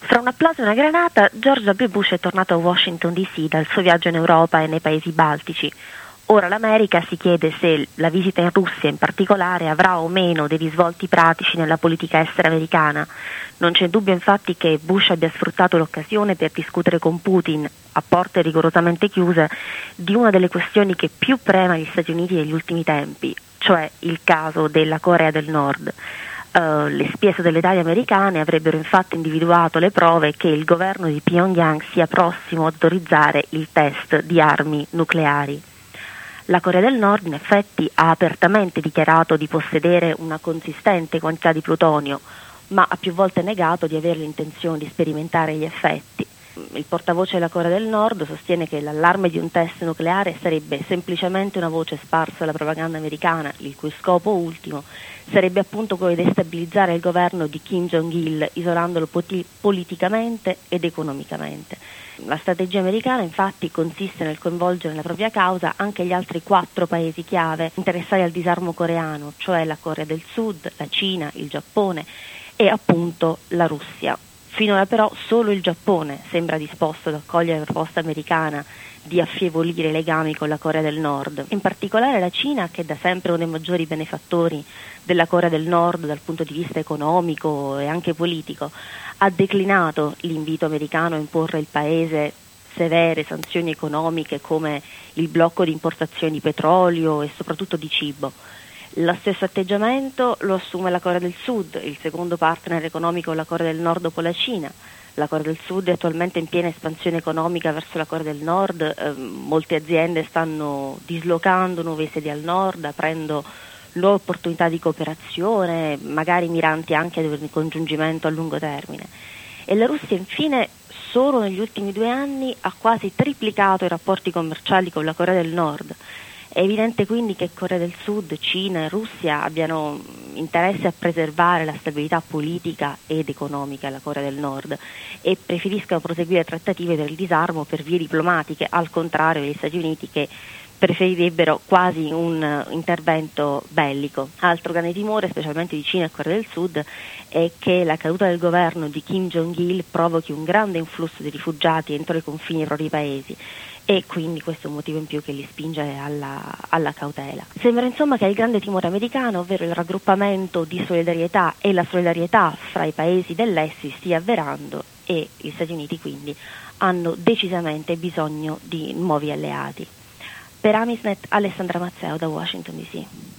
Fra un applauso e una granata, George W. Bush è tornato a Washington D.C. dal suo viaggio in Europa e nei paesi baltici. Ora l'America si chiede se la visita in Russia in particolare avrà o meno dei risvolti pratici nella politica estera americana. Non c'è dubbio infatti che Bush abbia sfruttato l'occasione per discutere con Putin, a porte rigorosamente chiuse, di una delle questioni che più prema gli Stati Uniti negli ultimi tempi, cioè il caso della Corea del Nord. Le spie satellitari americane avrebbero infatti individuato le prove che il governo di Pyongyang sia prossimo ad autorizzare il test di armi nucleari. La Corea del Nord in effetti ha apertamente dichiarato di possedere una consistente quantità di plutonio, ma ha più volte negato di avere l'intenzione di sperimentare gli effetti. Il portavoce della Corea del Nord sostiene che l'allarme di un test nucleare sarebbe semplicemente una voce sparsa alla propaganda americana, il cui scopo ultimo sarebbe appunto quello di destabilizzare il governo di Kim Jong-il, isolandolo politicamente ed economicamente. La strategia americana infatti consiste nel coinvolgere nella propria causa anche gli altri 4 paesi chiave interessati al disarmo coreano, cioè la Corea del Sud, la Cina, il Giappone e appunto la Russia. Finora però solo il Giappone sembra disposto ad accogliere la proposta americana di affievolire i legami con la Corea del Nord. In particolare la Cina, che è da sempre uno dei maggiori benefattori della Corea del Nord dal punto di vista economico e anche politico, ha declinato l'invito americano a imporre al paese severe sanzioni economiche come il blocco di importazioni di petrolio e soprattutto di cibo. Lo stesso atteggiamento lo assume la Corea del Sud, il secondo partner economico della Corea del Nord dopo la Cina. La Corea del Sud è attualmente in piena espansione economica verso la Corea del Nord, molte aziende stanno dislocando nuove sedi al nord, aprendo nuove opportunità di cooperazione, magari miranti anche ad un ricongiungimento a lungo termine. E la Russia infine solo negli ultimi 2 anni ha quasi triplicato i rapporti commerciali con la Corea del Nord. È evidente quindi che Corea del Sud, Cina e Russia abbiano interesse a preservare la stabilità politica ed economica della Corea del Nord e preferiscano proseguire trattative per il disarmo per vie diplomatiche, al contrario degli Stati Uniti che preferirebbero quasi un intervento bellico. Altro grande timore, specialmente di Cina e Corea del Sud, è che la caduta del governo di Kim Jong-il provochi un grande influsso di rifugiati entro i confini dei propri paesi. E quindi questo è un motivo in più che li spinge alla cautela. Sembra insomma che il grande timore americano, ovvero il raggruppamento di solidarietà e la solidarietà fra i paesi dell'Est, si stia avverando e gli Stati Uniti quindi hanno decisamente bisogno di nuovi alleati. Per Amisnet, Alessandra Mazzeo da Washington DC.